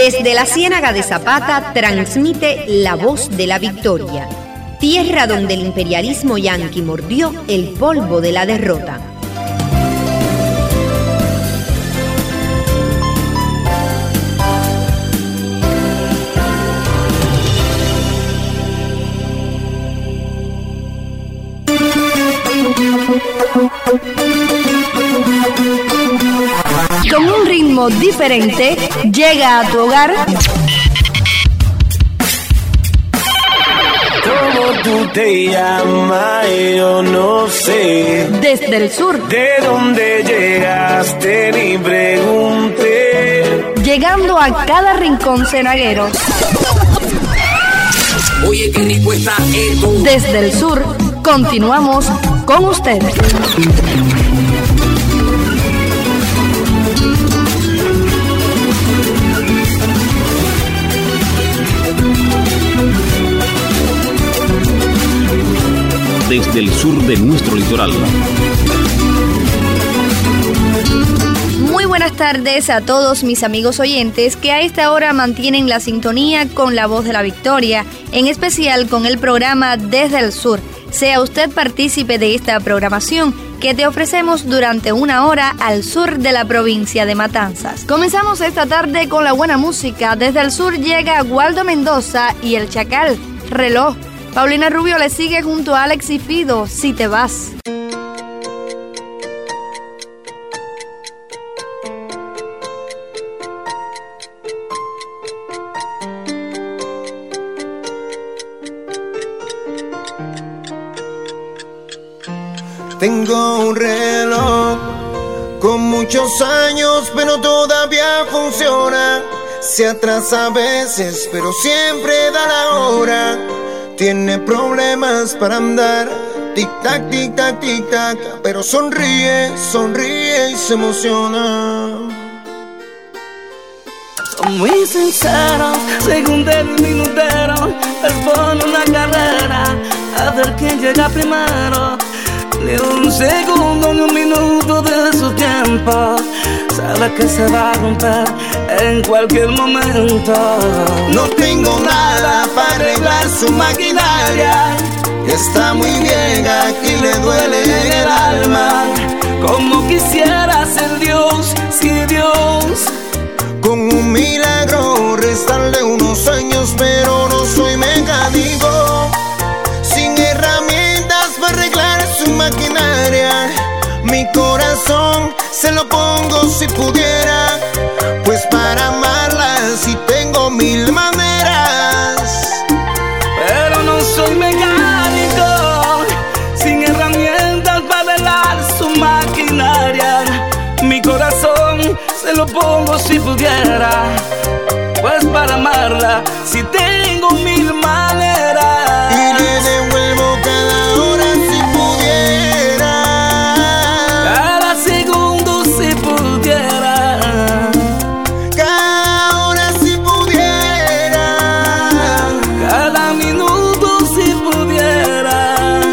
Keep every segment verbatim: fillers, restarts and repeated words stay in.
Desde la Ciénaga de Zapata transmite La Voz de la Victoria, tierra donde el imperialismo yanqui mordió el polvo de la derrota. Con un ritmo diferente, llega a tu hogar. ¿Cómo tú te llamas? Yo no sé. Desde el sur. ¿De dónde llegaste? Ni pregunté. Llegando a cada rincón cenaguero. Oye, qué rico está esto. Desde el sur, continuamos con ustedes. Desde el sur de nuestro litoral. Muy buenas tardes a todos mis amigos oyentes que a esta hora mantienen la sintonía con La Voz de la Victoria, en especial con el programa Desde el Sur. Sea usted partícipe de esta programación que te ofrecemos durante una hora al sur de la provincia de Matanzas. Comenzamos esta tarde con la buena música. Desde el sur llega Waldo Mendoza y El Chacal, Reloj. Paulina Rubio le sigue junto a Alex y Fido, Si te vas. Tengo un reloj con muchos años, pero todavía funciona. Se atrasa a veces, pero siempre da la hora. Tiene problemas para andar, tic-tac, tic-tac, tic-tac, pero sonríe, sonríe y se emociona. Son muy sinceros, segundero y minutero, les pone una carrera a ver quién llega primero. Ni un segundo ni un minuto de su tiempo, sabe que se va a romper en cualquier momento. No tengo nada para arreglar su maquinaria, está muy vieja, aquí le duele en el alma. Como quisiera ser Dios, si Dios con un milagro restarle unos años, pero no soy mecánico, sin herramientas para arreglar su maquinaria. Mi corazón se lo pongo si pudiera, pues para amarla si tengo mil maneras. Pero no soy mecánico, sin herramientas para arreglar su maquinaria. Mi corazón se lo pongo si pudiera, pues para amarla si tengo mil maneras. Y le devuelvo cada hora si pudiera, cada segundo si pudiera, cada hora si pudiera, cada minuto si pudiera,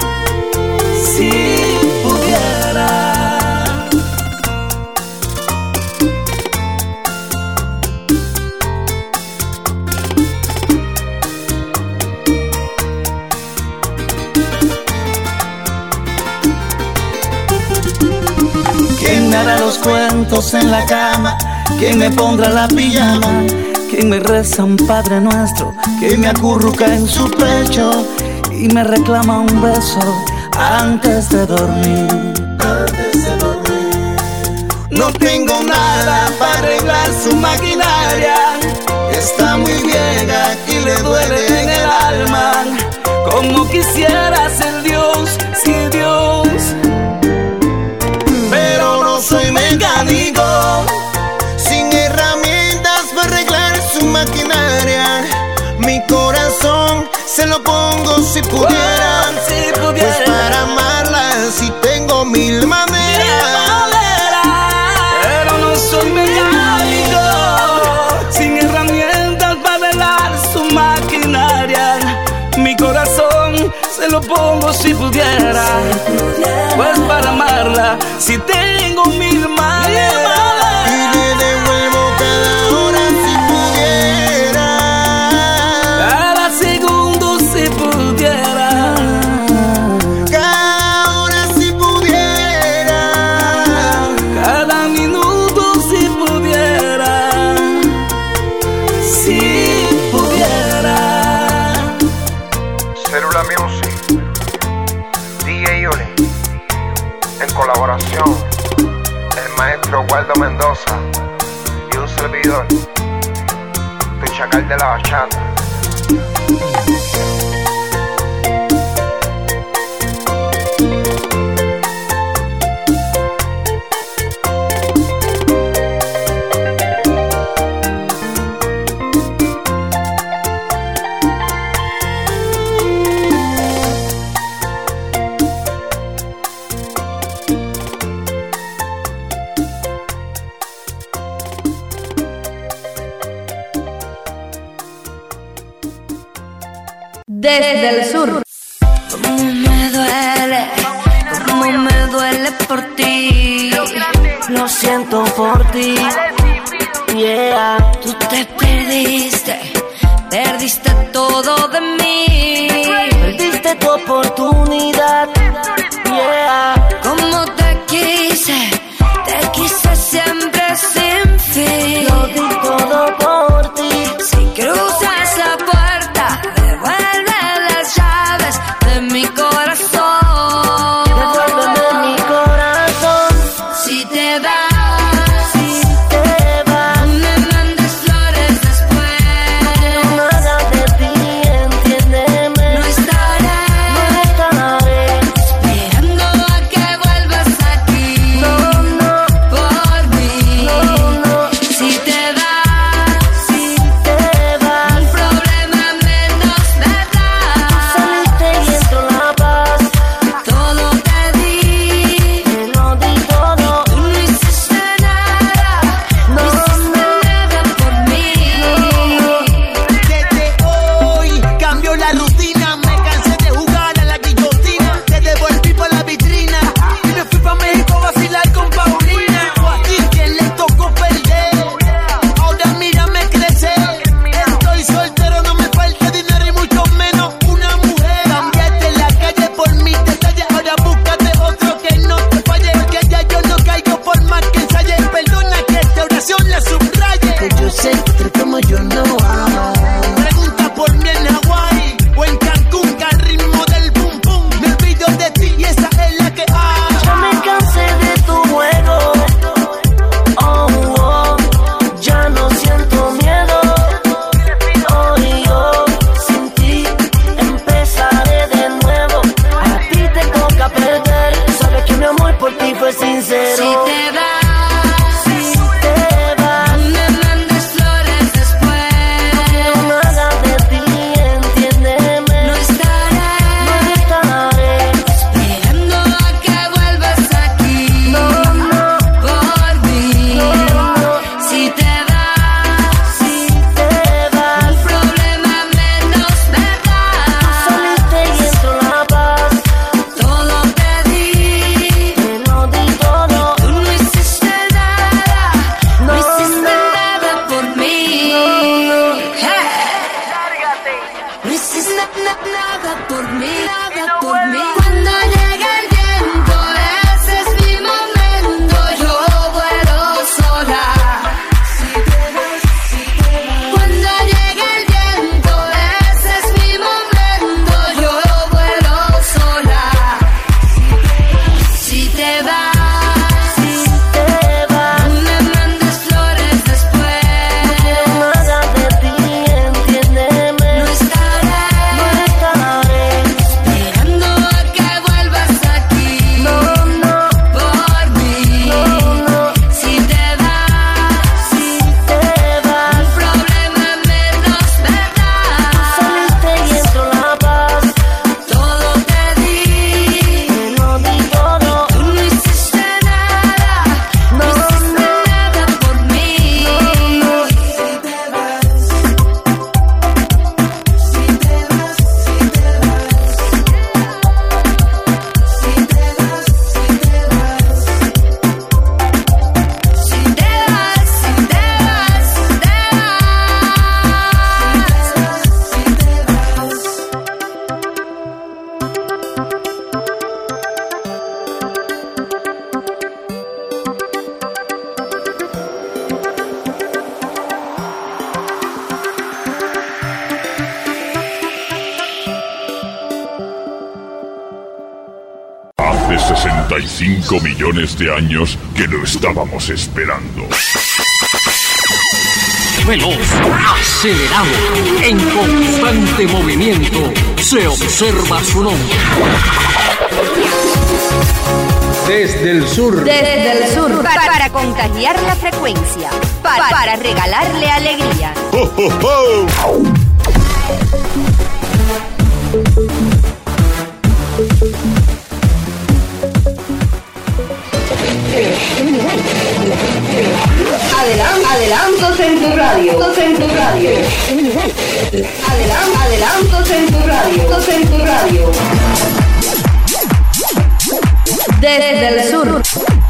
si pudiera. ¿Quién me hará los cuentos en la cama? ¿Quién me pondrá la pijama? ¿Quién me reza un Padre Nuestro? ¿Quién me acurruca en su pecho y me reclama un beso antes de dormir? Antes de dormir. No tengo nada para arreglar su maquinaria, está muy vieja, aquí le duele en el alma. Como quisiera ser Dios, si Dios, pero no soy mecánico, sin herramientas para arreglar su maquinaria. Mi corazón se lo pongo si pudiera, oh, si pudiera, pues para amarla si tengo mil maneras. Pero no soy mecánico, sin herramientas para arreglar su maquinaria. Mi corazón se lo pongo si pudiera, pues para amarla si tengo mil maneras. Y le devuelvo cada hora si pudiera. colaboración, el maestro Waldo Mendoza y un servidor, tu chacal de la bachata. Desde el sur. Cómo me duele, cómo me duele por ti. Lo siento por ti. Yeah, tú te perdiste, perdiste todo de mí. Perdiste tu oportunidad. Yeah, como te quise, te quise siempre sin fin. Lo di todo por ti. Si cruzas la puerta, mi corazón, devuélveme mi corazón. Si te vas, si te vas, no me mandes flores después. No nada de ti, entiéndeme. No estaré, no estaré de sesenta y cinco millones de años que lo estábamos esperando. Veloz, acelerado, en constante movimiento, se observa su nombre. Desde el sur. Desde el sur. Para, para contagiar la frecuencia. Para, para regalarle alegría. ¡Oh, oh, oh! Adelan- adelantos en tu radio. En tu radio. Adelan- adelantos en tu radio. En tu radio. Desde el sur.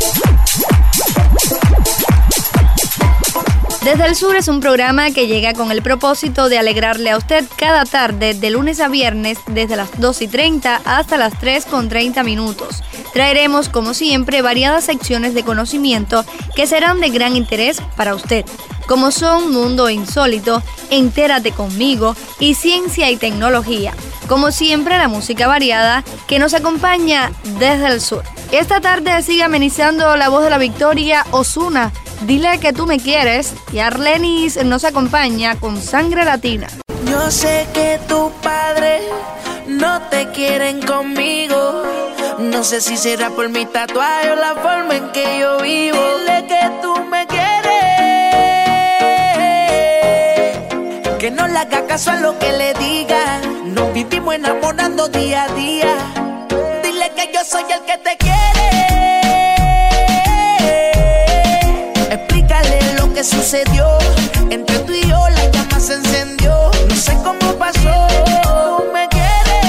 Desde el Sur es un programa que llega con el propósito de alegrarle a usted cada tarde, de lunes a viernes, desde las dos y treinta hasta las tres con treinta minutos. Traeremos, como siempre, variadas secciones de conocimiento que serán de gran interés para usted, como son Mundo Insólito, Entérate Conmigo y Ciencia y Tecnología. Como siempre, la música variada que nos acompaña desde el sur. Esta tarde sigue amenizando la voz de la victoria Ozuna. Dile que tú me quieres, y Arlenis nos acompaña con Sangre Latina. Yo sé que tus padres no te quieren conmigo. No sé si será por mi tatuaje o la forma en que yo vivo. Dile que tú me quieres, que no le haga caso a lo que le diga. Nos vivimos enamorando día a día. Dile que yo soy el que te quiere. Lo que sucedió entre tú y yo, la llama se encendió. No sé cómo pasó. Tú me quieres,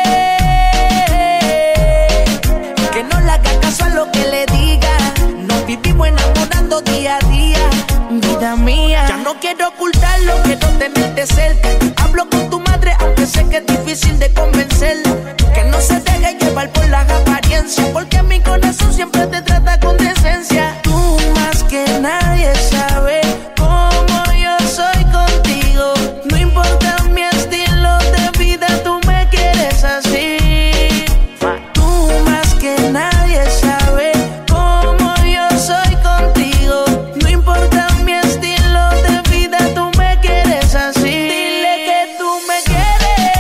que no le haga caso a lo que le diga. Nos vivimos enamorando día a día. Vida mía, ya no quiero ocultarlo, quiero tenerte cerca. Hablo con tu madre, aunque sé que es difícil de convencerla. Que no se deje llevar por las apariencias, porque mi corazón siempre te trata con decencia. Tú más que nadie sabe cómo yo soy contigo. No importa mi estilo de vida, tú me quieres así. Tú más que nadie sabe cómo yo soy contigo. No importa mi estilo de vida, tú me quieres así. Dile que tú me quieres,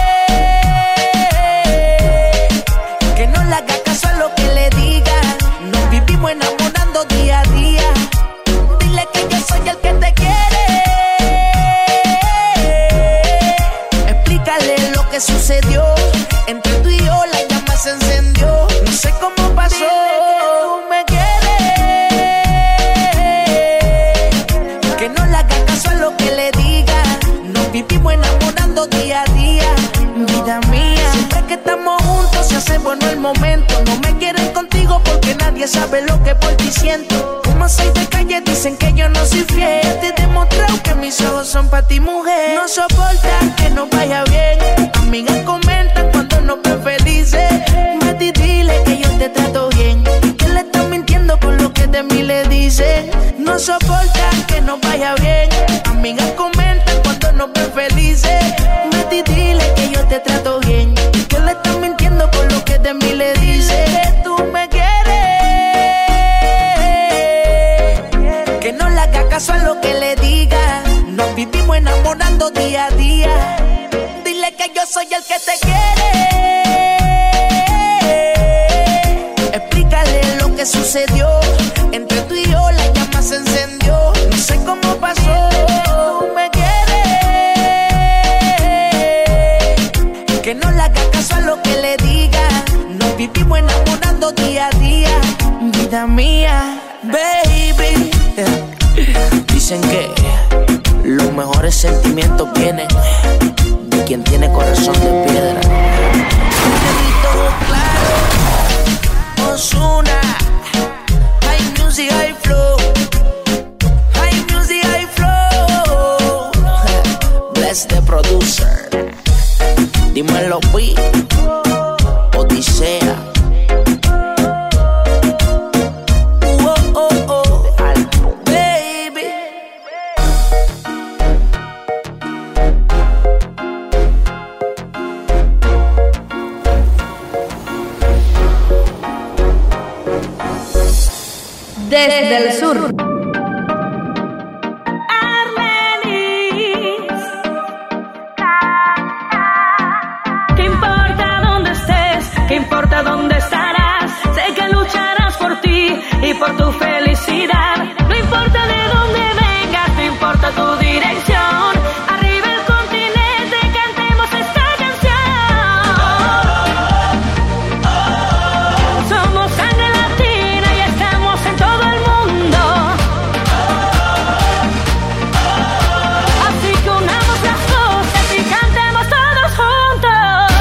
que no le haga caso a lo que le diga. Nos vivimos enamorando día a día. Dile que yo soy el que te quiere. Explícale lo que sucedió entre tú y yo, la llama se encendió. No sé cómo pasó. Tú me quieres, que no le haga caso a lo que le diga. Nos vivimos enamorando día a día. Vida mía, siempre que estamos juntos se hace bueno el momento. No me quieren contigo porque nadie sabe lo que por ti siento. Como soy de calle dicen que yo no soy fiel. Te he demostrado que mis ojos son para ti, mujer. No soportan que no vaya bien. Amigas comentan cuando nos ven felices. Mati, dile que yo te trato bien, que le estás mintiendo por lo que de mí le dice. No soportan que no vaya bien. Amigas comentan cuando nos ven felices. Mati, dile que yo te trato bien, que le estás mintiendo por lo que de mí le dice. Que tú me quieres, que no le haga caso a lo que le diga. Nos vivimos enamorando día a día. Dile que yo soy el que te quiere. Explícale lo que sucedió entre tú y yo, la llama se encendió. No sé cómo pasó. Tú me quieres, que no le haga caso a lo que le diga. Nos vivimos enamorando día a día. Vida mía, baby. Dicen que los mejores sentimientos vienen de quien tiene corazón de piedra. Todo claro, Ozuna, high music, high flow, high music, high flow. Bless the producer. Dímelo, Pi, Odisea. Desde el sur. ¿Qué importa dónde estés? ¿Qué importa dónde estarás? Sé que lucharás por ti y por tu felicidad. No importa de dónde vengas, no importa tu dirección. Arriba el continente, cantemos esta canción. Somos sangre latina y estamos en todo el mundo. Así que unamos las voces y cantemos todos juntos.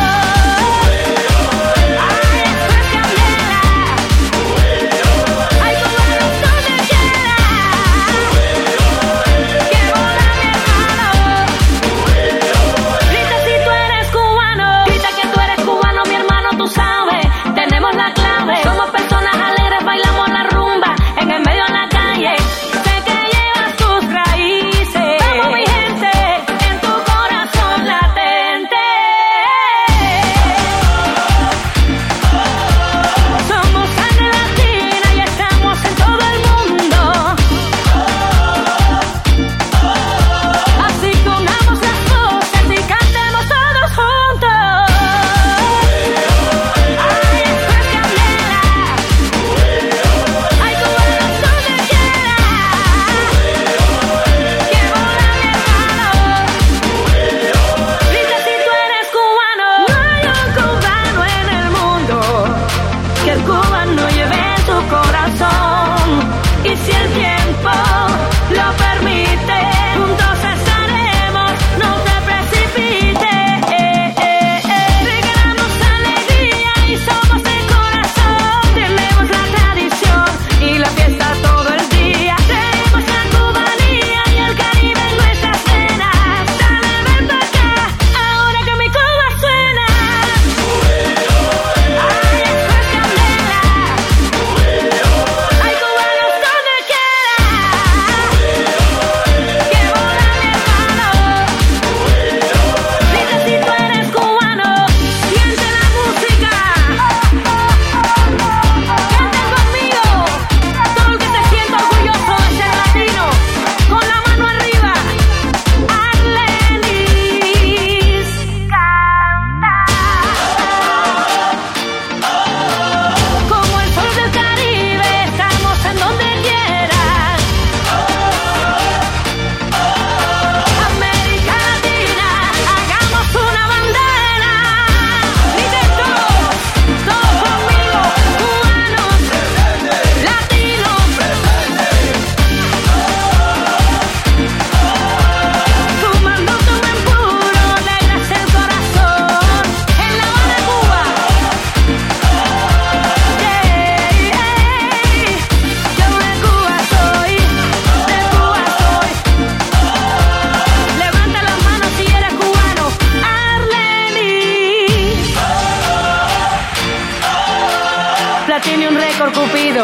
Tiene un récord Cupido.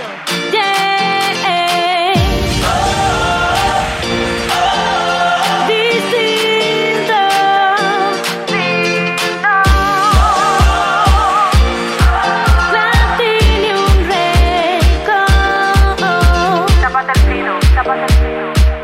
Yeah. Distinto. Tiene un récord. Tápate el pino, tápate el pino.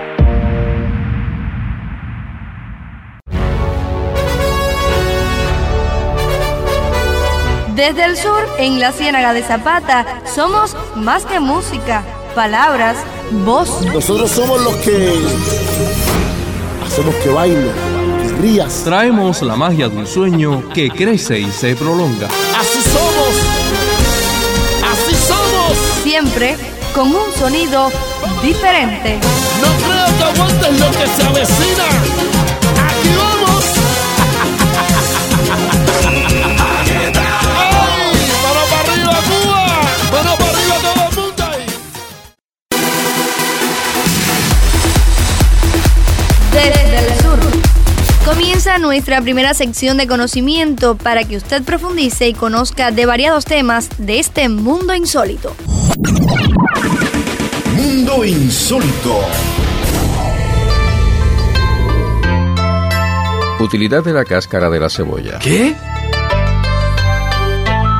Desde el sur, en la Ciénaga de Zapata, somos más que música, palabras, voz. Nosotros somos los que hacemos que baile, que rías. Traemos la magia de un sueño que crece y se prolonga. Así somos, así somos. Siempre con un sonido diferente. No creo que aguantes lo que se avecina. Aquí vamos. Desde el sur. Comienza nuestra primera sección de conocimiento para que usted profundice y conozca de variados temas de este mundo insólito. Mundo insólito. Utilidad de la cáscara de la cebolla. ¿Qué?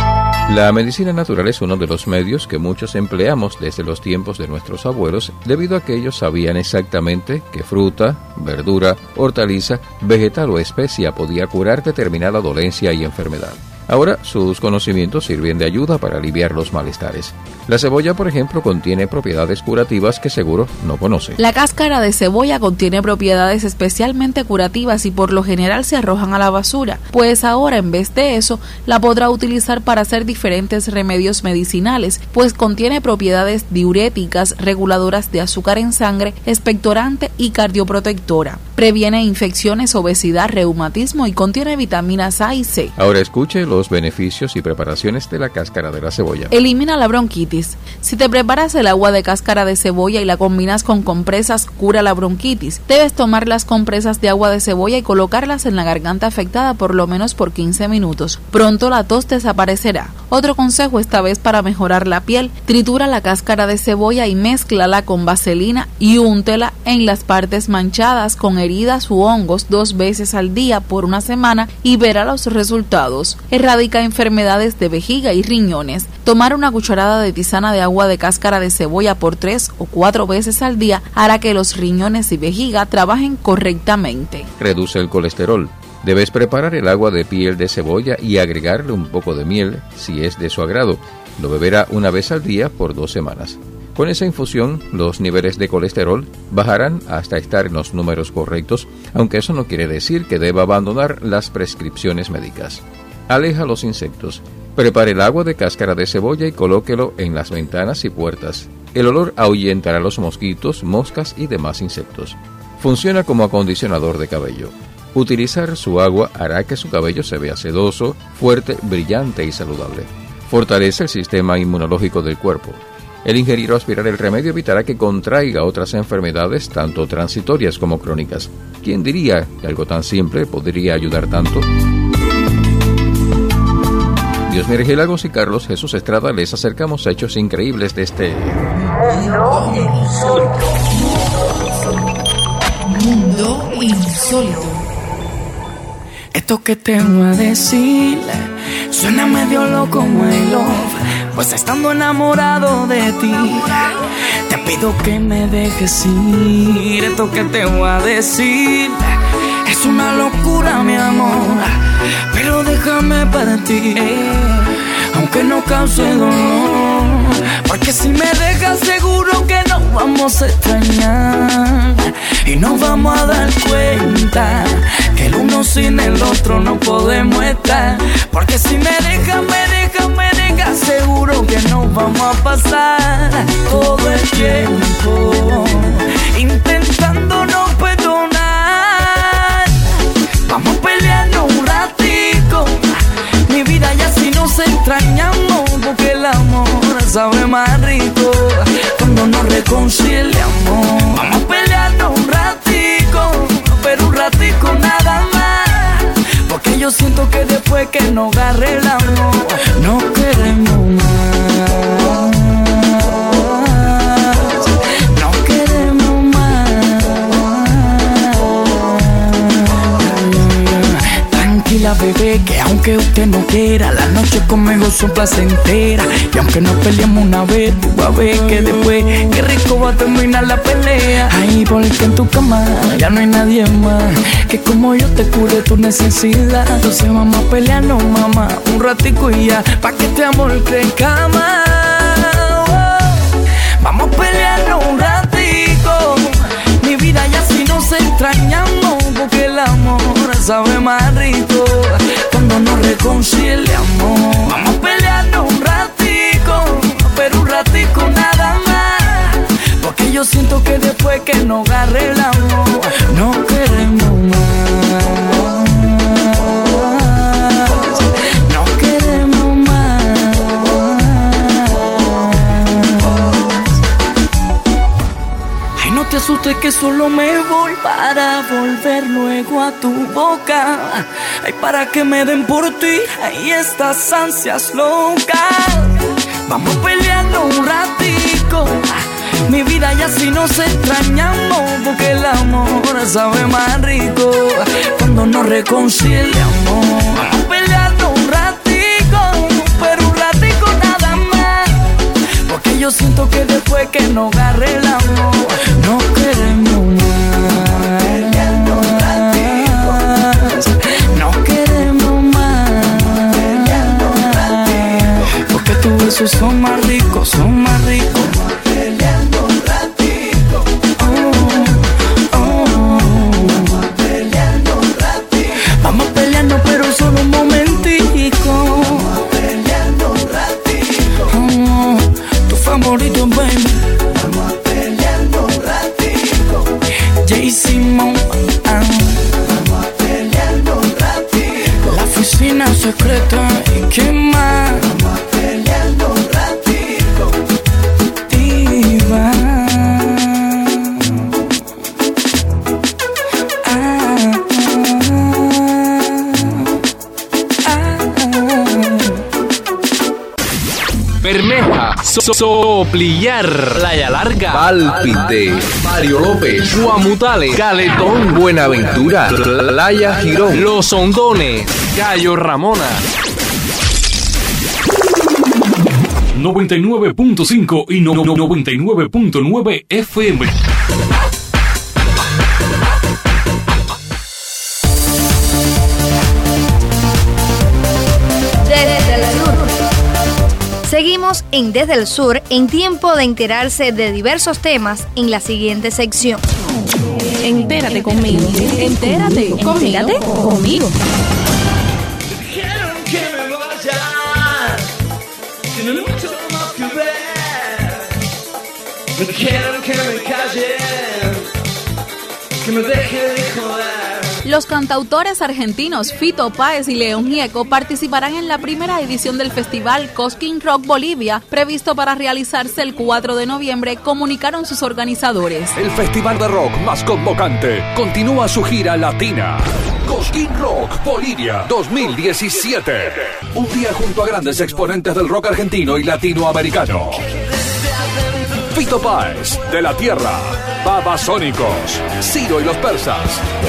La medicina natural es uno de los medios que muchos empleamos desde los tiempos de nuestros abuelos, debido a que ellos sabían exactamente qué fruta, verdura, hortaliza, vegetal o especia podía curar determinada dolencia y enfermedad. Ahora, sus conocimientos sirven de ayuda para aliviar los malestares. La cebolla, por ejemplo, contiene propiedades curativas que seguro no conoce. La cáscara de cebolla contiene propiedades especialmente curativas y por lo general se arrojan a la basura, pues ahora en vez de eso la podrá utilizar para hacer diferentes remedios medicinales, pues contiene propiedades diuréticas, reguladoras de azúcar en sangre, expectorante y cardioprotectora. Previene infecciones, obesidad, reumatismo y contiene vitaminas A y C. Ahora escuche los beneficios y preparaciones de la cáscara de la cebolla. Elimina la bronquitis. Si te preparas el agua de cáscara de cebolla y la combinas con compresas, cura la bronquitis. Debes tomar las compresas de agua de cebolla y colocarlas en la garganta afectada por lo menos por quince minutos. Pronto la tos desaparecerá. Otro consejo, esta vez para mejorar la piel: tritura la cáscara de cebolla y mézclala con vaselina y úntela en las partes manchadas con heridas u hongos dos veces al día por una semana y verá los resultados. Erradica enfermedades de vejiga y riñones. Tomar una cucharada de tisana de agua de cáscara de cebolla por tres o cuatro veces al día hará que los riñones y vejiga trabajen correctamente. Reduce el colesterol. Debes preparar el agua de piel de cebolla y agregarle un poco de miel si es de su agrado. Lo beberá una vez al día por dos semanas. Con esa infusión, los niveles de colesterol bajarán hasta estar en los números correctos, aunque eso no quiere decir que deba abandonar las prescripciones médicas. Aleja los insectos. Prepare el agua de cáscara de cebolla y colóquelo en las ventanas y puertas. El olor ahuyentará los mosquitos, moscas y demás insectos. Funciona como acondicionador de cabello. Utilizar su agua hará que su cabello se vea sedoso, fuerte, brillante y saludable. Fortalece el sistema inmunológico del cuerpo. El ingerir o aspirar el remedio evitará que contraiga otras enfermedades, tanto transitorias como crónicas. ¿Quién diría que algo tan simple podría ayudar tanto? Dios Miguel Lagos y Carlos Jesús Estrada les acercamos a hechos increíbles de este Mundo Insólito. Mundo Insólito. Esto que te voy a decir suena medio loco, my love, pues estando enamorado de ti te pido que me dejes ir. Esto que te voy a decir es una locura, mi amor, pero déjame partir, aunque no cause dolor, porque si me dejas seguro que nos vamos a extrañar y nos vamos a dar cuenta que el uno sin el otro no podemos estar. Porque si me dejas, me dejas, me dejas, seguro que nos vamos a pasar todo el tiempo intentando no perdonar. Vamos peleando un ratico, mi vida, ya si nos extrañamos, porque el amor sabe más rico cuando nos reconciliamos. Vamos peleando un ratico, pero un ratico nada más, porque yo siento que después que nos arreglamos no queremos más. No queremos más. Tranquila, bebé, que aunque usted no quiera, la noche conmigo son placentera. Y aunque nos peleemos una vez, tú vas a ver que después qué rico va a terminar la pelea. Ay, porque en tu cama ya no hay nadie más que como yo te cure tu necesidad. Entonces vamos a pelearnos, mamá, un ratico y ya, pa' que este amor crezca más. Oh, vamos a pelearnos un ratico, mi vida, ya si nos extrañamos, porque el amor sabe más rico cuando nos reconciliamos. Vamos a pelearnos un ratico, pero un ratico nada más, porque yo siento que después que nos arreglamos no queremos más. No queremos más. Ay, no te asustes que solo me voy para volver luego a tu boca. Ay, para que me den por ti, ay, estas ansias locas. Vamos peleando un ratico, mi vida, ya si nos extrañamos, porque el amor sabe más rico cuando nos reconciliamos. Vamos peleando un ratico, pero un ratico tus besos son más ricos, son más ricos. Vamos peleando un ratito. Oh, oh. Vamos peleando un ratito. Vamos peleando pero solo un momentico. Vamos peleando un ratito. Oh, tu favorito, baby. Vamos peleando un ratito. J. Simon. Ah. Vamos peleando un ratito. La oficina secreta y qué más. Vamos peleando un ratito. Diva. Ah, ah, ah. Bermeja, so- Soplillar, Playa Larga, Pálpite, Mario López, Guamutales, Caletón, Buenaventura, Playa Girón, Los Hondones, Cayo Ramona. noventa y nueve punto cinco y no- no- noventa y nueve punto nueve F M. Desde el sur. Seguimos en Desde el Sur en tiempo de enterarse de diversos temas en la siguiente sección. Entérate conmigo. Entérate conmigo. Entérate conmigo. Dijeron que me vaya, que no hay mucho más que ver. Me dijeron que me calle, que me deje de joder. Los cantautores argentinos Fito Páez y León Gieco participarán en la primera edición del festival Cosquín Rock Bolivia, previsto para realizarse el cuatro de noviembre, comunicaron sus organizadores. El festival de rock más convocante continúa su gira latina. Cosquín Rock Bolivia dos mil diecisiete. Un día junto a grandes exponentes del rock argentino y latinoamericano. Fito Páez, De la Tierra, Babasónicos, Ciro y los Persas,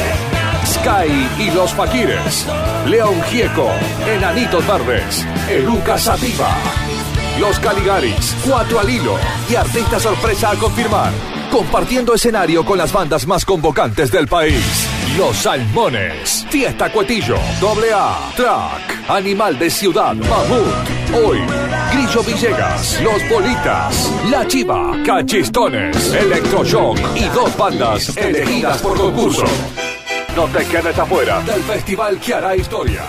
Sky y los Faquires, León Gieco, Enanitos Verdes, Eruca Sativa, Los Caligaris, Cuatro al Hilo y artistas sorpresa a confirmar, compartiendo escenario con las bandas más convocantes del país. Los Salmones, Fiesta Cuetillo, Doble A, Track, Animal de Ciudad, Mamut, Hoy, Grillo Villegas, Los Bolitas, La Chiva, Cachistones, Electroshock y dos bandas elegidas por concurso. No te quedes afuera del festival que hará historia.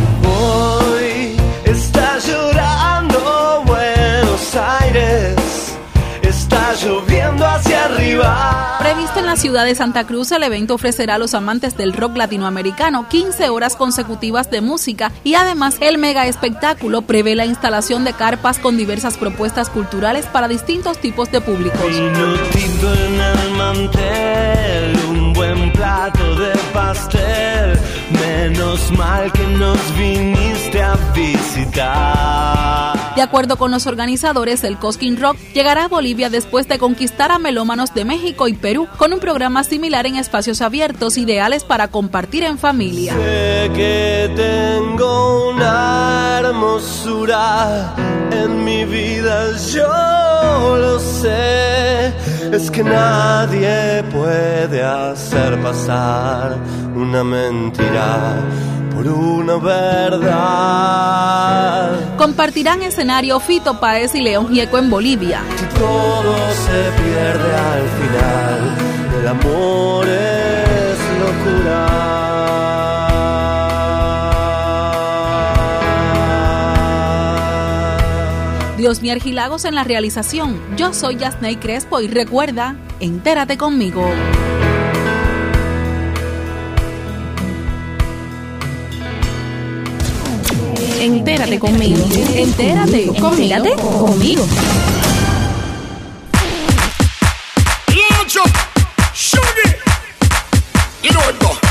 Hoy está llorando Buenos Aires, está lloviendo hacia arriba. Previsto en la ciudad de Santa Cruz, el evento ofrecerá a los amantes del rock latinoamericano quince horas consecutivas de música y además el mega espectáculo prevé la instalación de carpas con diversas propuestas culturales para distintos tipos de públicos. Vino tinto en el mantel, un buen plato de pastel, menos mal que nos viniste a visitar. De acuerdo con los organizadores, el Cosquín Rock llegará a Bolivia después de conquistar a melómanos de México y Perú, con un programa similar en espacios abiertos, ideales para compartir en familia. Sé que tengo una hermosura en mi vida, yo lo sé. Es que nadie puede hacer pasar una mentira por una verdad. Compartirán escenario Fito Páez y León Gieco en Bolivia. Si todo se pierde al final, el amor es locura. Diosnier Gilagos en la realización. Yo soy Yasney Crespo y recuerda, entérate conmigo. Entérate conmigo. Entérate. Entérate conmigo. Launch up, shoot it. You know it, go.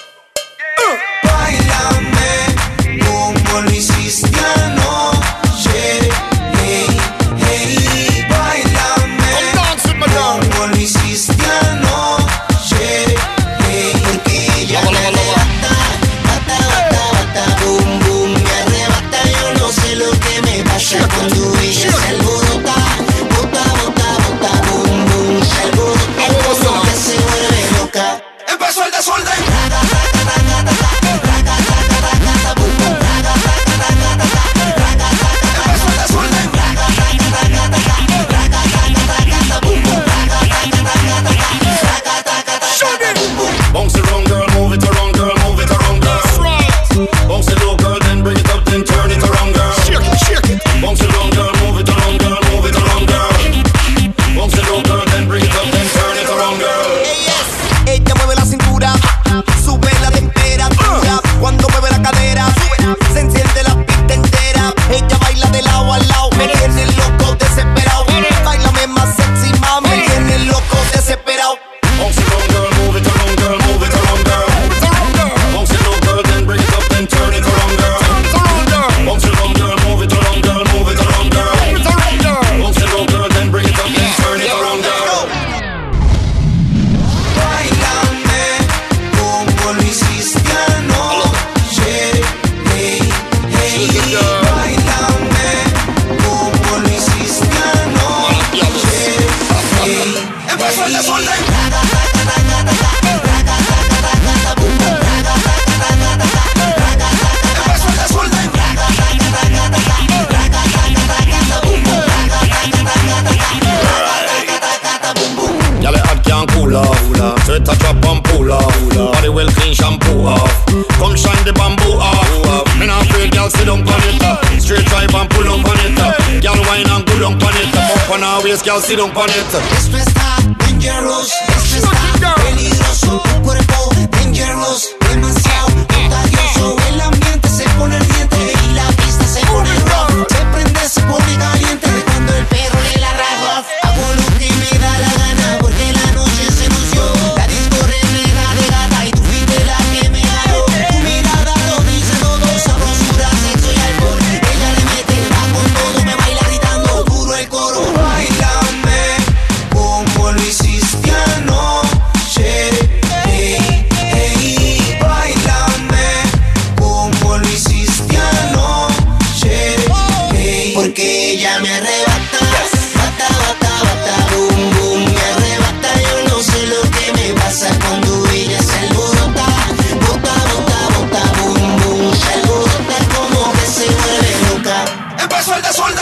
Báilame como lo hiciste anoche. Hey, hey, báilame como lo hiciste anoche. Hey, porque ella me arrebata, bata, bata, bata, boom, boom, me arrebata. Yo no sé lo que me pasa cuando ella se alborota, bota, bota, bota, boom, boom, se alborota, como que se vuelve loca. Empezó el desorden. Empezó el desorden. Bounce it around, girl, move it around, girl, move it around, girl. Bounce it low, girl, then bring it up, then turn it around, girl. Hey, yes. Ella mueve la cintura, sube la temperatura. Cuando mueve la cadera, se enciende la pista entera. Ella baila de lado a lado, me tiene loco desesperado. Bailame más sexy, mami, me tiene loco desesperado. Bounce it around, girl, move it around, girl, move it around, girl. Bounce it low, girl, then bring it up, then turn it around, girl. Bounce it around, girl, move it around, girl, move it around, girl. Bounce it low, girl, then bring it up, then turn it around, girl. Bailame como lo hiciste anoche, hey, hey. Bailame como lo hiciste anoche, hey. Empezó el desorden. Y'all let hot can't cool off. Sweat a drop and pull off. Body well clean shampoo off. Come shine the bamboo off. Me not afraid, y'all sit down on it. Straight drive and pull up on it. Y'all wine and go down on it. Up on our waist, y'all sit down on it. Esto está dangerous, esto está peligroso. Tu cuerpo dangerous, demasiado contagioso. El ambiente se pone ardiente y la pista se pone rough. Se prende, se pone caliente cuando el perro le la raja. Hago lo que me da la gana porque la noche se nos dio. La disco repleta de gata y tú fuiste la que me ganó. Tu mirada lo dice todo, sabrosura, sexo y alcohol. Ella le mete, va con todo, me baila gritando duro el coro. Bailame como lo hiciste anoche, hey, hey. Bailame como lo hiciste anoche, hey. Porque ella me arrebata, bata, bata, bata, boom, boom. Me arrebata, yo no sé lo que me pasa cuando ella se alborota. Bota, bota, bota, boom, boom. Se alborota como que se vuelve loca. Empezó el desorden.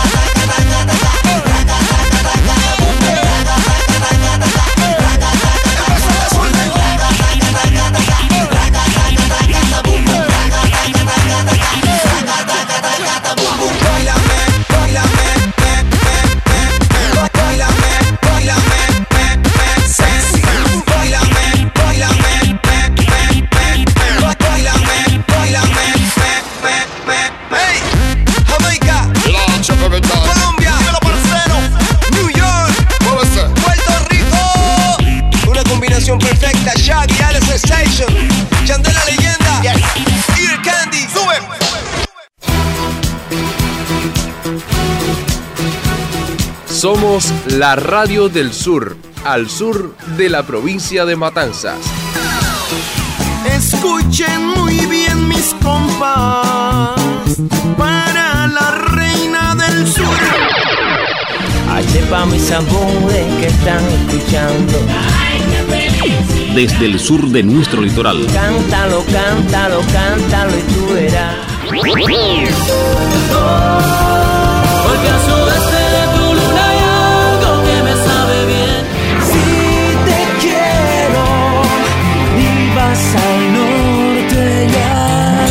Perfecta, Shaggy, Alex Station, Chandel la leyenda, yes. Ear Candy, sube. Somos la radio del sur, al sur de la provincia de Matanzas. Escuchen muy bien mis compas, para la reina del sur. H pa' mis amores que están escuchando. Desde el sur de nuestro litoral. Cántalo, cántalo, cántalo y tú verás. Porque al sudeste de tu luna hay algo que me sabe bien. Si te quiero y vas al norte y al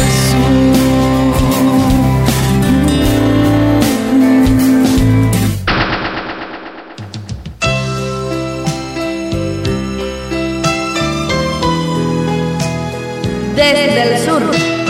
Desde el sur.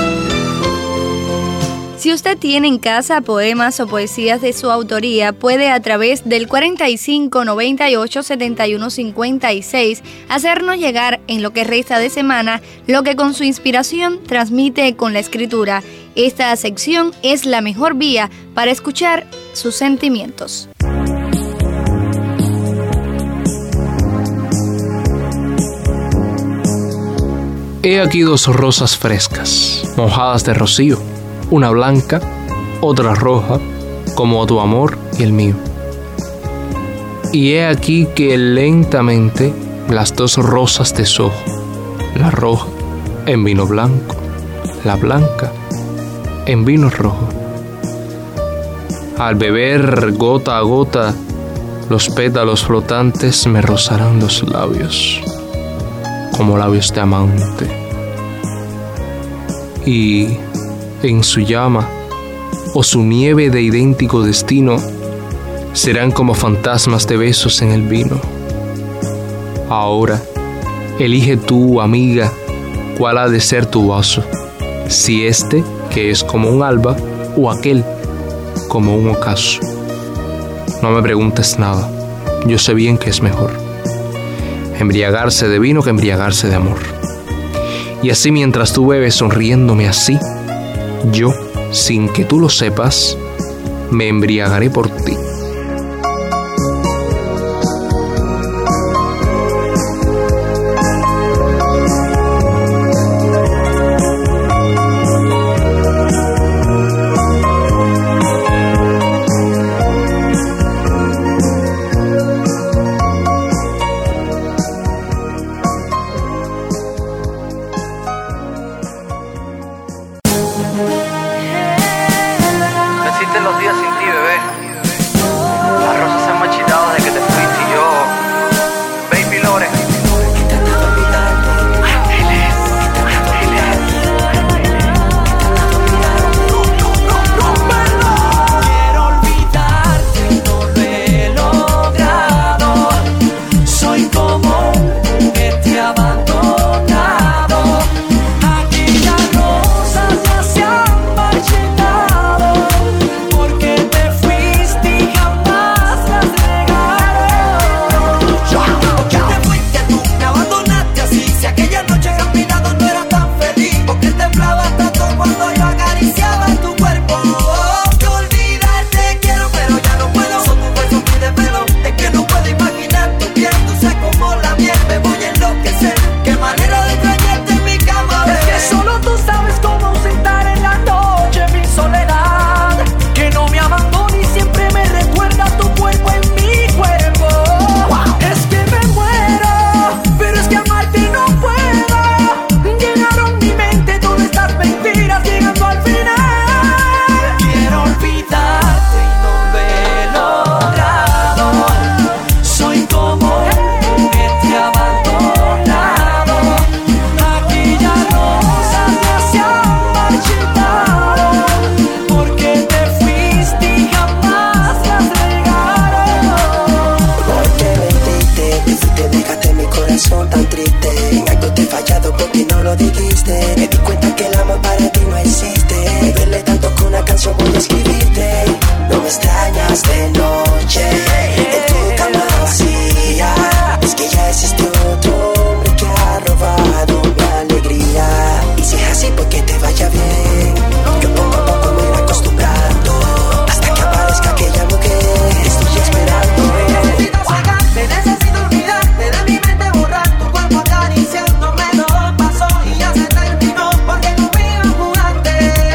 Si usted tiene en casa poemas o poesías de su autoría, puede a través del cuarenta y cinco, noventa y ocho, setenta y uno, cincuenta y seis hacernos llegar en lo que resta de semana lo que con su inspiración transmite con la escritura. Esta sección es la mejor vía para escuchar sus sentimientos. He aquí dos rosas frescas, mojadas de rocío, una blanca, otra roja, como tu amor y el mío. Y he aquí que lentamente las dos rosas deshojo, la roja en vino blanco, la blanca en vino rojo. Al beber gota a gota, los pétalos flotantes me rozarán los labios, como labios de amante. Y en su llama o su nieve de idéntico destino serán como fantasmas de besos en el vino. Ahora, elige tú, amiga, cuál ha de ser tu vaso, si este, que es como un alba, o aquel, como un ocaso. No me preguntes nada, yo sé bien que es mejor embriagarse de vino que embriagarse de amor. Y así mientras tú bebes sonriéndome así, yo, sin que tú lo sepas, me embriagaré por ti.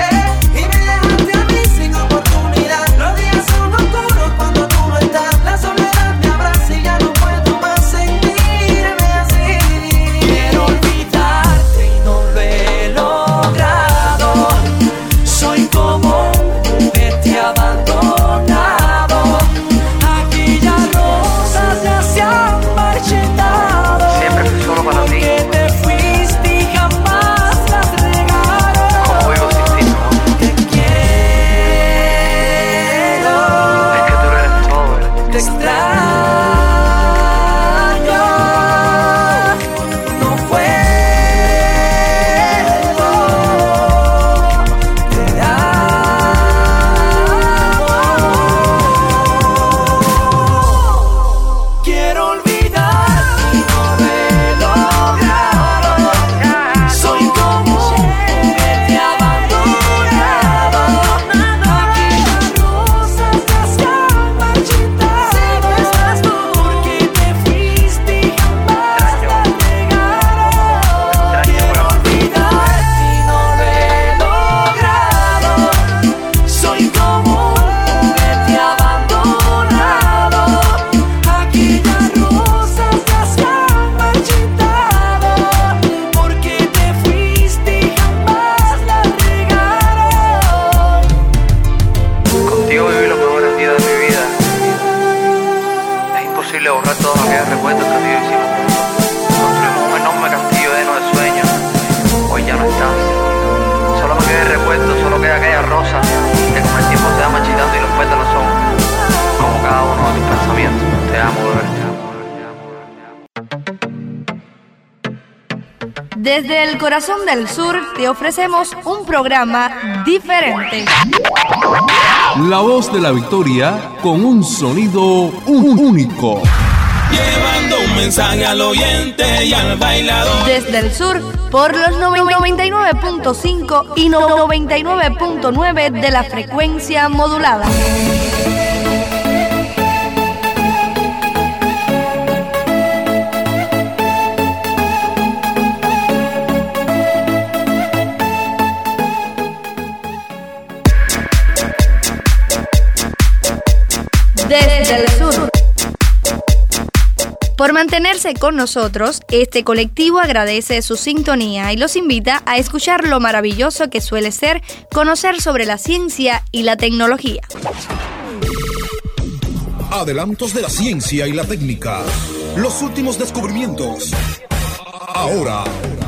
Las Desde el corazón del sur te ofrecemos un programa diferente. La voz de la victoria con un sonido único. Llevando un mensaje al oyente y al bailador. Desde el sur, por los noventa y nueve punto cinco y noventa y nueve punto nueve de la frecuencia modulada. Desde el sur. Por mantenerse con nosotros, este colectivo agradece su sintonía y los invita a escuchar lo maravilloso que suele ser conocer sobre la ciencia y la tecnología. Adelantos de la ciencia y la técnica. Los últimos descubrimientos. Ahora.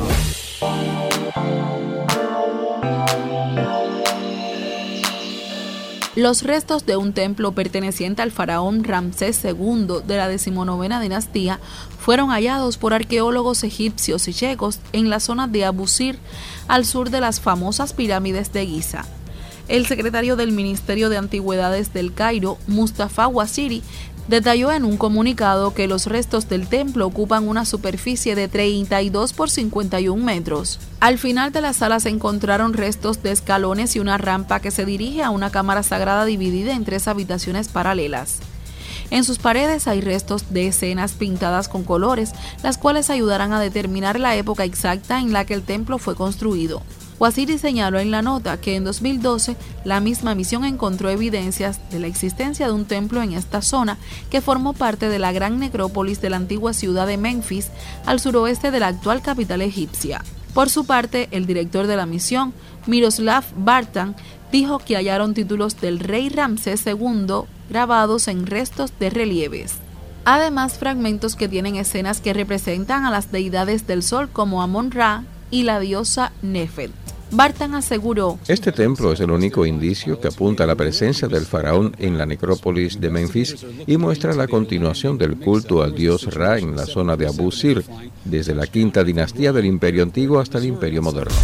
Los restos de un templo perteneciente al faraón Ramsés segundo de la decimonovena dinastía fueron hallados por arqueólogos egipcios y checos en la zona de Abu Sir, al sur de las famosas pirámides de Giza. El secretario del Ministerio de Antigüedades del Cairo, Mustafa Wasiri, detalló en un comunicado que los restos del templo ocupan una superficie de treinta y dos por cincuenta y un metros. Al final de la sala se encontraron restos de escalones y una rampa que se dirige a una cámara sagrada dividida en tres habitaciones paralelas. En sus paredes hay restos de escenas pintadas con colores, las cuales ayudarán a determinar la época exacta en la que el templo fue construido. Wasiri señaló en la nota que en dos mil doce la misma misión encontró evidencias de la existencia de un templo en esta zona que formó parte de la gran necrópolis de la antigua ciudad de Memphis, al suroeste de la actual capital egipcia. Por su parte, el director de la misión, Miroslav Bartan, dijo que hallaron títulos del rey Ramsés segundo grabados en restos de relieves. Además, fragmentos que tienen escenas que representan a las deidades del sol como Amon-Ra y la diosa Nefet. Bartan aseguró: este templo es el único indicio que apunta a la presencia del faraón en la necrópolis de Memphis y muestra la continuación del culto al dios Ra en la zona de Abu Sir, desde la quinta dinastía del Imperio Antiguo hasta el Imperio Moderno.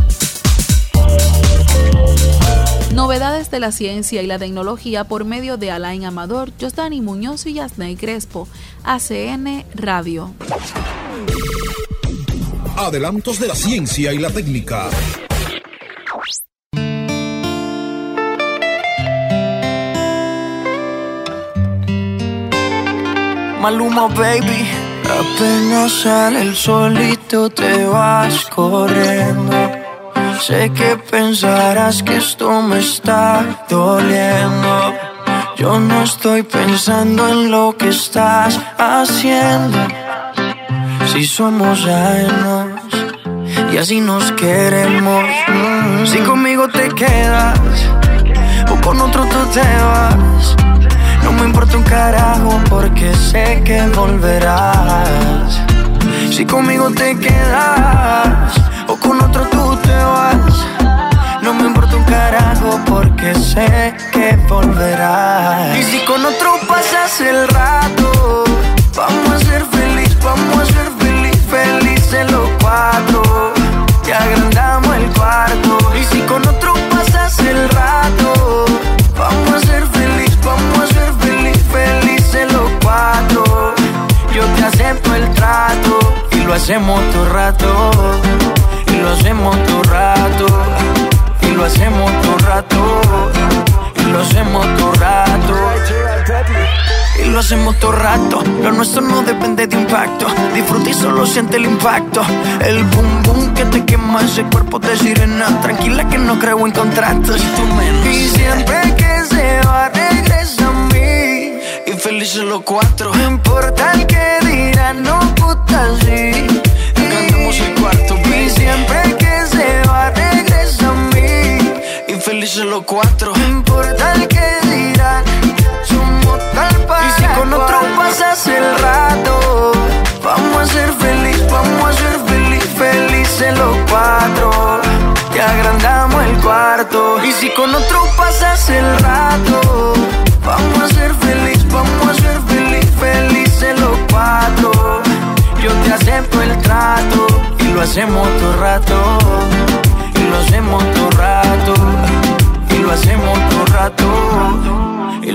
Novedades de la ciencia y la tecnología por medio de Alain Amador, Josdani Muñoz y Yasney Crespo. A C N Radio. Adelantos de la ciencia y la técnica. Maluma, baby. Apenas sale el solito te vas corriendo. Sé que pensarás que esto me está doliendo. Yo no estoy pensando en lo que estás haciendo. Si somos ajenos y así nos queremos. mm. Si conmigo te quedas o con otro tú te vas, no me importa un carajo porque sé que volverás. Si conmigo te quedas o con otro tú te vas, no me importa un carajo porque sé que volverás. Y si con otro pasas el rato, vamos a ser feliz, vamos a ser feliz, felices los cuatro. Y agrandamos el cuarto. Y si con otro pasas el rato, vamos a ser feliz, vamos a ser feliz, felices los cuatro. Yo te acepto el trato y lo hacemos todo rato. Y lo hacemos todo rato. Y lo hacemos todo rato. Y lo hacemos todo rato. Y lo hacemos todo rato. Lo nuestro no depende de impacto. Disfruta y solo siente el impacto. El boom boom que te quema ese cuerpo de sirena. Tranquila que no creo en contratos. Y tú menos. Y siempre que se va regresa a mí. Y felices los cuatro. No importa el que dirán, no puta sí. Cantamos el cuarto, baby. Y siempre que se va regresa a mí. Y felices los cuatro. No importa el que dirán, somos tal para. Y si con otro pasas el rato, vamos a ser feliz, vamos a ser feliz, felices los cuatro. Y agrandamos el cuarto. Y si con otro pasas el rato, vamos a ser feliz, vamos a ser feliz, felices los cuatro. Yo te acepto el trato y lo hacemos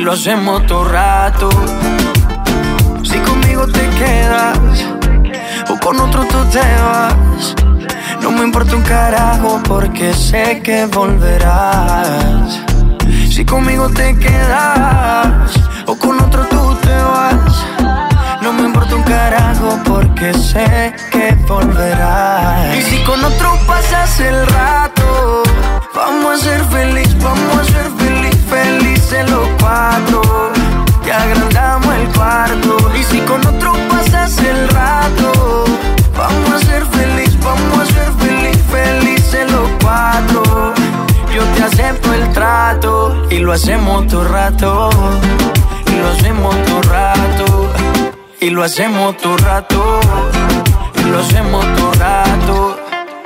lo hacemos todo rato. Si conmigo te quedas o con otro tú te vas, no me importa un carajo porque sé que volverás. Si conmigo te quedas o con otro tú te vas, no me importa un carajo porque sé que volverás. Y si con otro pasas el rato, vamos a ser feliz, vamos a ser feliz, felices los cuatro. Te agrandamos el cuarto. Y si con otro pasas el rato, vamos a ser feliz, vamos a ser feliz, felices los cuatro. Yo te acepto el trato y lo hacemos todo rato. Y lo hacemos todo rato. Y lo hacemos todo rato. Y lo hacemos todo rato.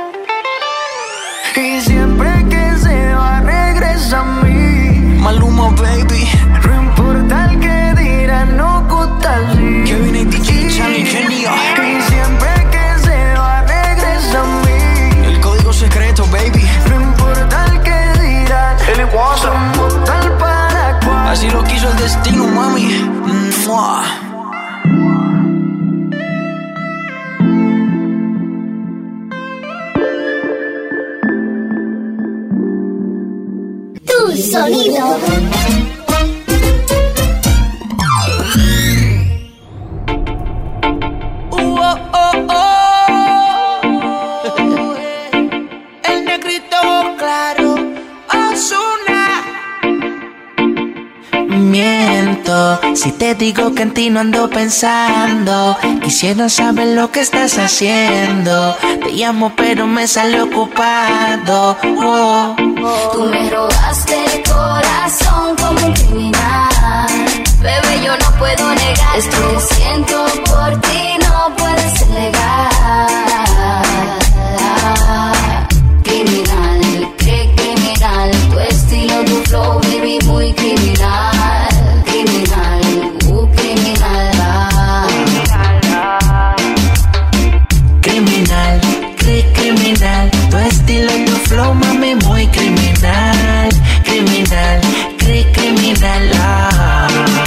Y siempre que se va regresa a mí. Maluma baby. No importa el que dirán, no gusta así. Kevin y D J Charlie Genio. Y siempre que se va regresa a mí. El código secreto baby. No importa el que dirán, él igual somos tal para cual. Así lo quiso el destino, mami. Mua. Tu sonido. Uh, oh, oh, oh. El negrito claro, Ozuna. Miento si te digo que en ti no ando pensando. Quisiera saber lo que estás haciendo. Te llamo pero me sale ocupado. Oh. Tú me robaste el corazón como un criminal. Bebé, yo no puedo negar esto que siento por ti, no puede ser legal. Criminal, qué criminal. Tu estilo, tu flow, baby, muy criminal. Criminal, uh, criminal. Criminal, qué criminal. Tu estilo, tu flow, mami, muy criminal. Criminal, qué criminal. Ah.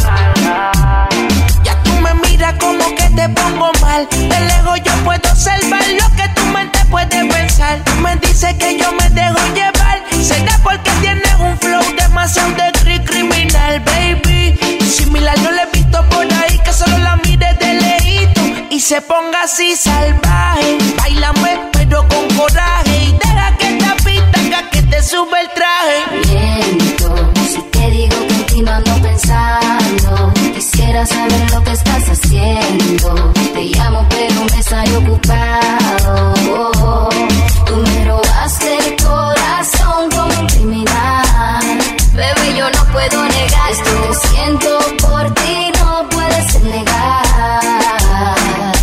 Ya tú me miras como que te pongo mal. De lejos yo puedo observar lo que tu mente puede pensar. Tú me dices que yo me dejo llevar. Será porque tienes un flow demasiado de cri criminal, baby. Similar no le he visto por ahí, que solo la mire de lejito y se ponga así salvaje. Bailame pero con coraje y deja que esta pista haga que te sube el traje. Miento si te digo que en ti no ando pensando. Quisiera saber lo que estás haciendo. Te llamo pero me sale ocupado. Oh, oh. Tú me robaste el corazón como un criminal. Bebé, yo no puedo negar esto que siento por ti, no puede ser legal.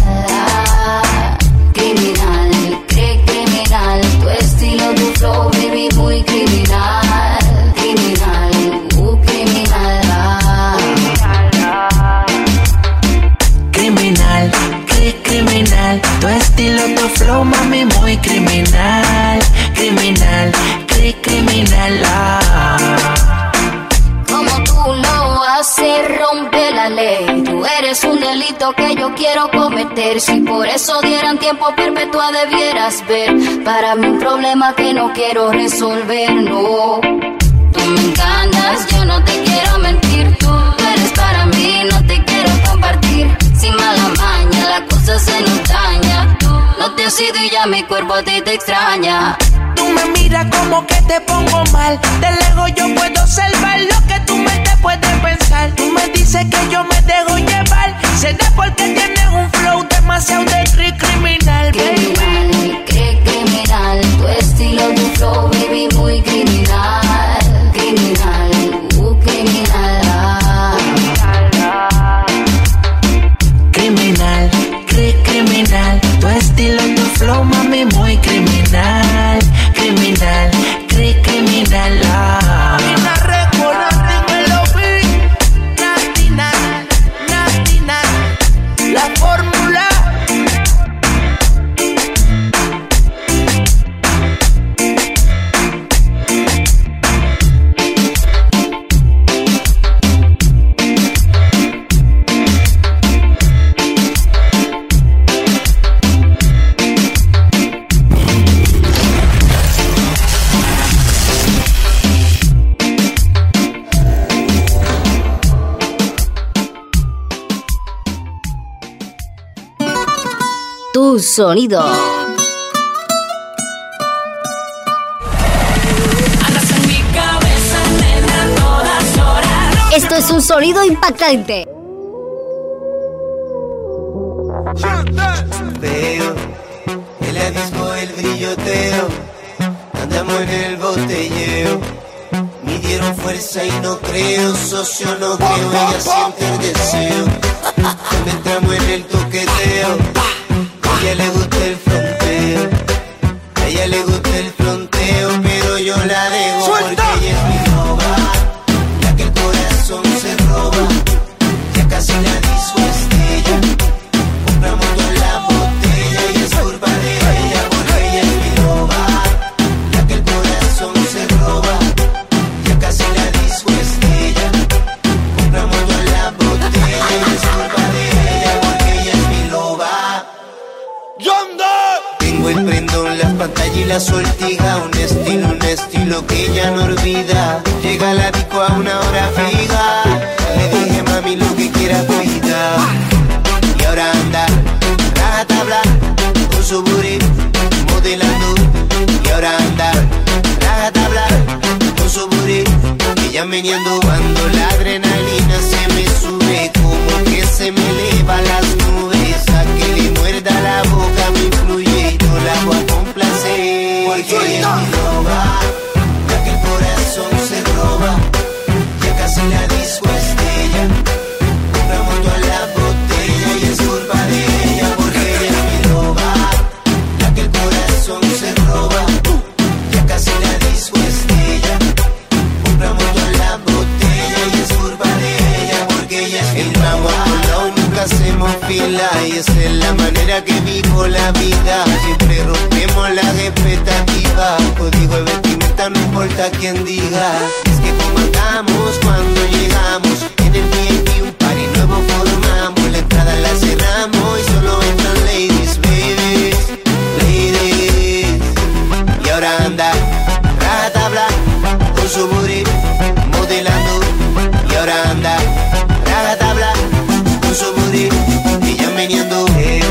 Criminal, qué criminal. Tu estilo, tu flow, baby, muy criminal. Criminal, uh, criminal. Criminal, qué criminal. Tu estilo, tu flow, mami, muy criminal. Criminal, qué criminal. Ah. Como tú lo haces, rompe la ley. Tú eres un delito que yo quiero cometer. Si por eso dieran tiempo perpetua debieras ver. Para mí un problema que no quiero resolver, no. Tú me encantas, yo no te quiero mentir. Tú eres para mí, no te quiero compartir. Sin mala maña, la cosa se nos daña. Tú no te has ido y ya mi cuerpo a ti te extraña. Tú me miras como que te pongo mal. De lejos yo puedo observar lo que tu mente puede pensar. Tú me dices que yo me dejo llevar. Será porque tienes un flow demasiado de cri criminal, baby. Criminal, qué criminal. Tu estilo, tu flow, baby, muy criminal. Criminal, uh, criminal. Criminal, qué criminal. Tu estilo, tu flow, mami, muy criminal. Criminal, qué criminal. Ah. tu sonido. Esto es un sonido impactante. Veo en la disco el brilloteo, andamos en el botelleo. Midieron fuerza y no creo, socio no creo, ella siente el deseo. Cuando entramos en el toqueteo, a ella le gusta el fronteo, a ella le gusta el fronteo, pero yo la dejo porque ella es mi loba, la que el corazón se roba, ya casi la disco es de ella. Compramos toda la botella y es culpa de ella, porque ella es mi loba, la que el corazón se roba, ya casi la disco es de ella. Compramos toda la botella y es culpa de ella, porque ella es mi loba. Tengo el prendón, las pantallas y la sortija, un estilo, un estilo que ella no olvida. Llega la disco a una hora fija, le dije mami lo que quiera cuida. Y ahora anda, raja tabla, con su booty, modelando. Y ahora anda, raja tabla, con su booty, ella meneando. Cuando la adrenalina se me sube, como que se me eleva las nubes. A que le muerda la boca me influye y no la voy a complacer. Porque ella es mi loba, la que el corazón se roba, ya casi la disco es de ella. Compramos toda la botella y es culpa de ella, porque ella es mi loba, la que el corazón se roba, ya casi la disco es de ella. Compramos toda la botella y es culpa de ella, porque ella es mi loba. Entramos a un lado y nunca hacemos fila, y esa es la manera que vivo la vida. Siempre rompemos las expectativas, código de vestimenta no importa quién diga. Es que como andamos cuando llegamos, en el V I P un party nuevo formamos. La entrada la cerramos y solo entran ladies, ladies, ladies. Y ahora anda, raja tabla, con su booty, modelando. Y ahora anda, raja tabla, con su booty, ella meneando.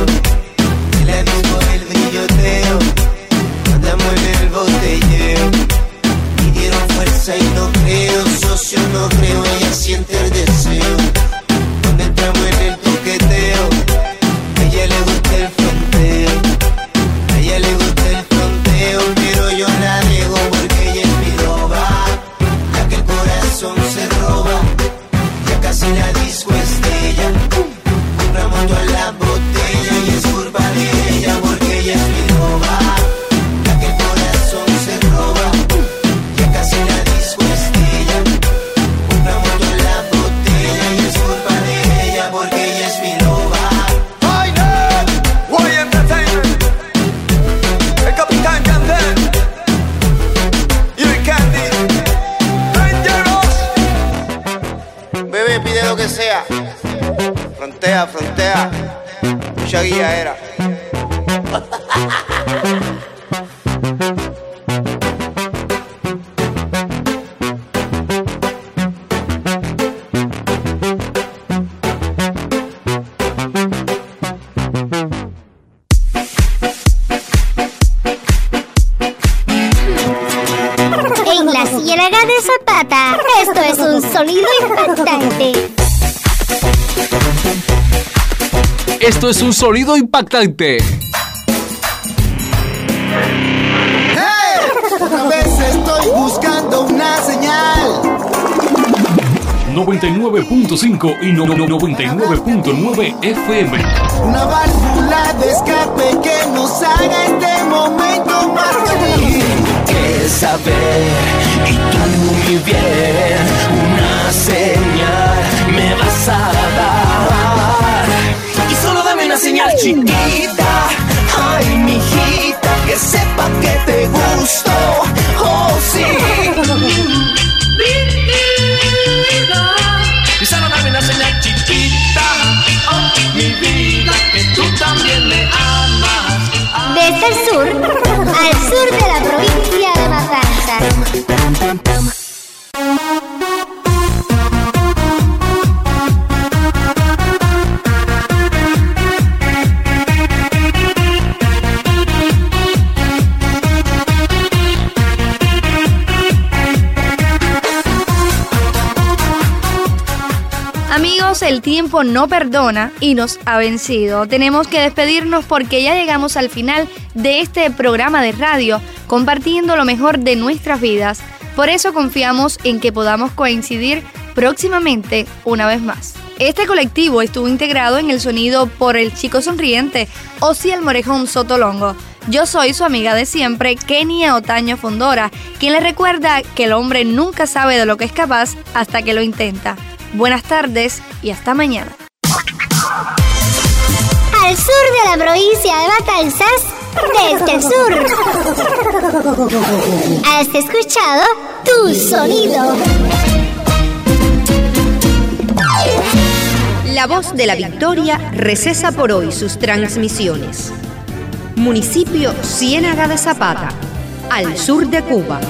En la disco el brilloteo, andamos en el botelleo. Y dieron fuerza y no creo, socio no creo, ella siente el deseo. Cuando entramos en el toqueteo, a ella le gusta el fronteo, a ella le gusta el fronteo, pero yo la dejo porque ella es mi loba, la que el corazón se roba, ya casi la disco es de ella. Compramos toda la botella y es culpa de ella, porque ella es mi loba, la que el corazón se roba, ya casi la disco es de ella. Compramos toda la botella y es culpa de ella, porque ella es mi loba. Guay Entertainment, el Capitán Yandel y el Candy Dangerous. Bebé, pide lo que sea, frontea, frontea, mucha guía era. En la Ciénaga de Zapata, esto es un sonido impactante. Esto es un sonido impactante. ¡Hey! Otra vez estoy buscando una señal. noventa y nueve punto cinco y no- no- noventa y nueve punto nueve F M. Una válvula de escape que nos haga este momento más feliz. Que saber y tú mi bien, una señal me vas a dar. Y solo dame una señal chiquita, ay mijita, que sepa que te gusto, oh sí. Y solo dame una señal chiquita, oh mi vida, que tú también me amas. Desde el sur al sur de la provincia de Matanzas. Amigos, el tiempo no perdona y nos ha vencido. Tenemos que despedirnos porque ya llegamos al final de este programa de radio, compartiendo lo mejor de nuestras vidas. Por eso confiamos en que podamos coincidir próximamente una vez más. Este colectivo estuvo integrado en el sonido por el chico sonriente Osiel Morejón Sotolongo. Yo soy su amiga de siempre, Kenia Otaño Fondora, quien le recuerda que el hombre nunca sabe de lo que es capaz hasta que lo intenta. Buenas tardes y hasta mañana. Al sur de la provincia de Matanzas, desde el sur. Has escuchado Tu Sonido. La Voz de la Victoria recesa por hoy sus transmisiones. Municipio Ciénaga de Zapata, al sur de Cuba.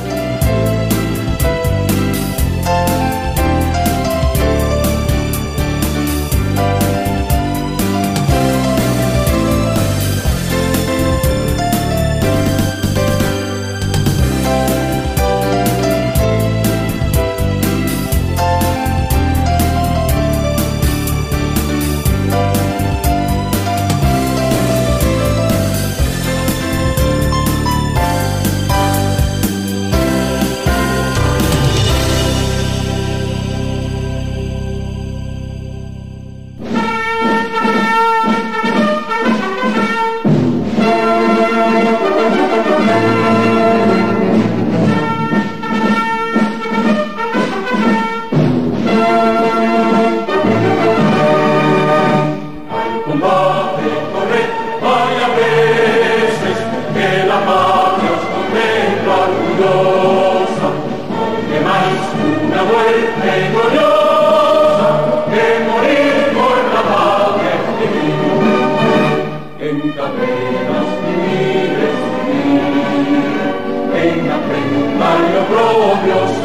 Propio